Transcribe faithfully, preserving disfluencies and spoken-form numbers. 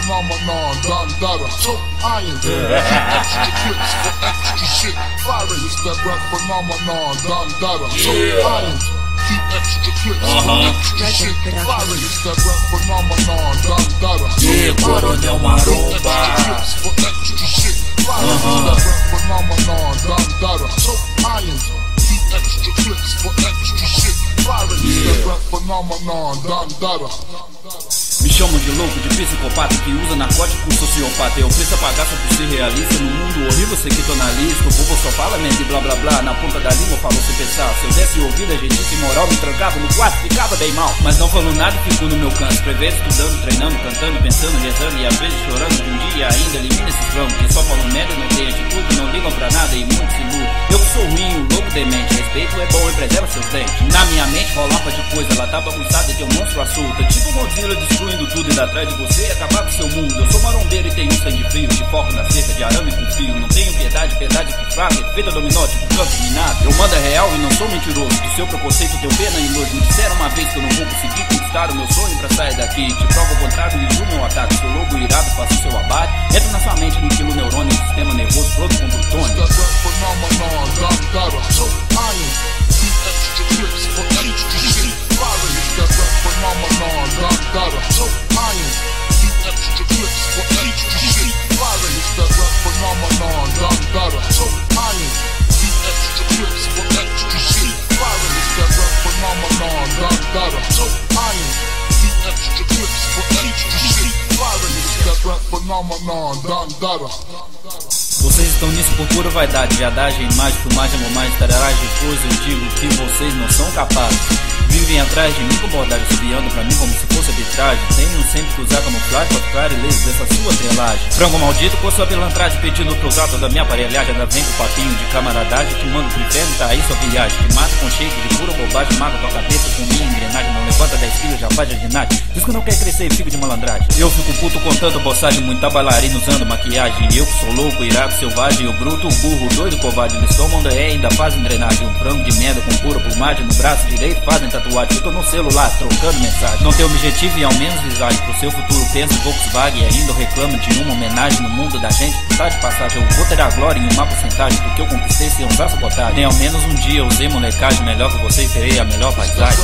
phenomenon, done better. So iron, extra clips for extra shit. Firing, it's that rap phenomenon, done better. So iron, keep extra clips for extra shit. Firing, it's that rap phenomenon, done better. Yeah, Coronel Maromba. Clips for extra shit. Firing, it's that rap phenomenon, done better. So iron, keep extra clips for extra shit. Firing, it's that rap phenomenon, done better. Me chamam de louco, de psicopata que usa narcótico, sociopata. Eu preciso pagar só por ser realista. No mundo horrível, sei que tô na lista. O povo só fala mente blá blá blá. Na ponta da língua falou sem pensar. Se eu desse ouvido, a gente sem moral me trancava no quarto, ficava bem mal. Mas não falo nada e fico no meu canto. Prevendo, estudando, treinando, cantando, pensando, rezando e às vezes chorando. De um dia ainda elimina esses vamos que só falam merda, não tem atitude, não ligam pra nada e muito se iludem. Eu que sou ruim, um louco demente. Respeito é bom e preserva seus dentes. Na minha mente rolava de coisa, ela tá bagunçada de um monstro assolta. Tipo Godzilla destruindo tudo e atrás de você e acabar com seu mundo. Eu sou marombeiro e tenho sangue frio, de foco na cerca de arame com fio. Não tenho piedade, piedade que fraca, feita dominó, tipo campo minado. Eu mando é real e não sou mentiroso. Do seu preconceito tenho pena e nojo. Me disseram uma vez que eu não vou conseguir conquistar o meu sonho pra sair daqui. Te provo o contrário e o meu ataque. Sou lobo irado, faço seu abate. Entro na sua mente, aniquilo o neurônio, sistema nervoso pronto com plutônio. Phenomenon, done better. So iron, keep extra clips for extra shit. Firing, it's that rap phenomenon, done better. So iron, keep extra clips for extra shit. Firing, it's that rap phenomenon, done better. So iron, keep extra clips for extra shit. Firing, it's that rap phenomenon, done better. Vocês estão nisso por pura vaidade, viadagem, imagem, filmagem, mamagem, tararagem. Depois eu digo que vocês não são capazes. Vivem atrás de mim com bordagem, subiando pra mim como se fosse arbitragem. Tenho sempre que usar camuflagem pra ficar ileso dessa sua trelagem. Frango maldito com sua pilantragem, pedindo pros atos da minha aparelhagem. Ainda vem com papinho de camaradagem, te mando pro inferno, tá aí sua viagem. Te mato com shake de pura bobagem, mago tua cabeça com minha engrenagem. Não levanta dez quilos, já faz jardinagem. Diz que não quer crescer e fica de malandragem. Eu fico puto contando boçagem, muita bailarina usando maquiagem. Eu que sou louco, irado, selvagem, o bruto, o burro, o doido, covarde. Eles tomam D E, ainda fazem drenagem. Um frango de merda com pura plumagem no braço direito, fazem tatuagem. Fico no celular, trocando mensagem. Não tem objetivo e ao menos visagem. Pro seu futuro pensa em Volkswagen. E ainda eu reclamo de uma homenagem no mundo da gente. Tá de passagem, eu vou ter a glória em uma porcentagem. Porque eu conquistei sem usar sabotagem. Nem ao menos um dia eu usei molecagem. Melhor que você terei a melhor paisagem.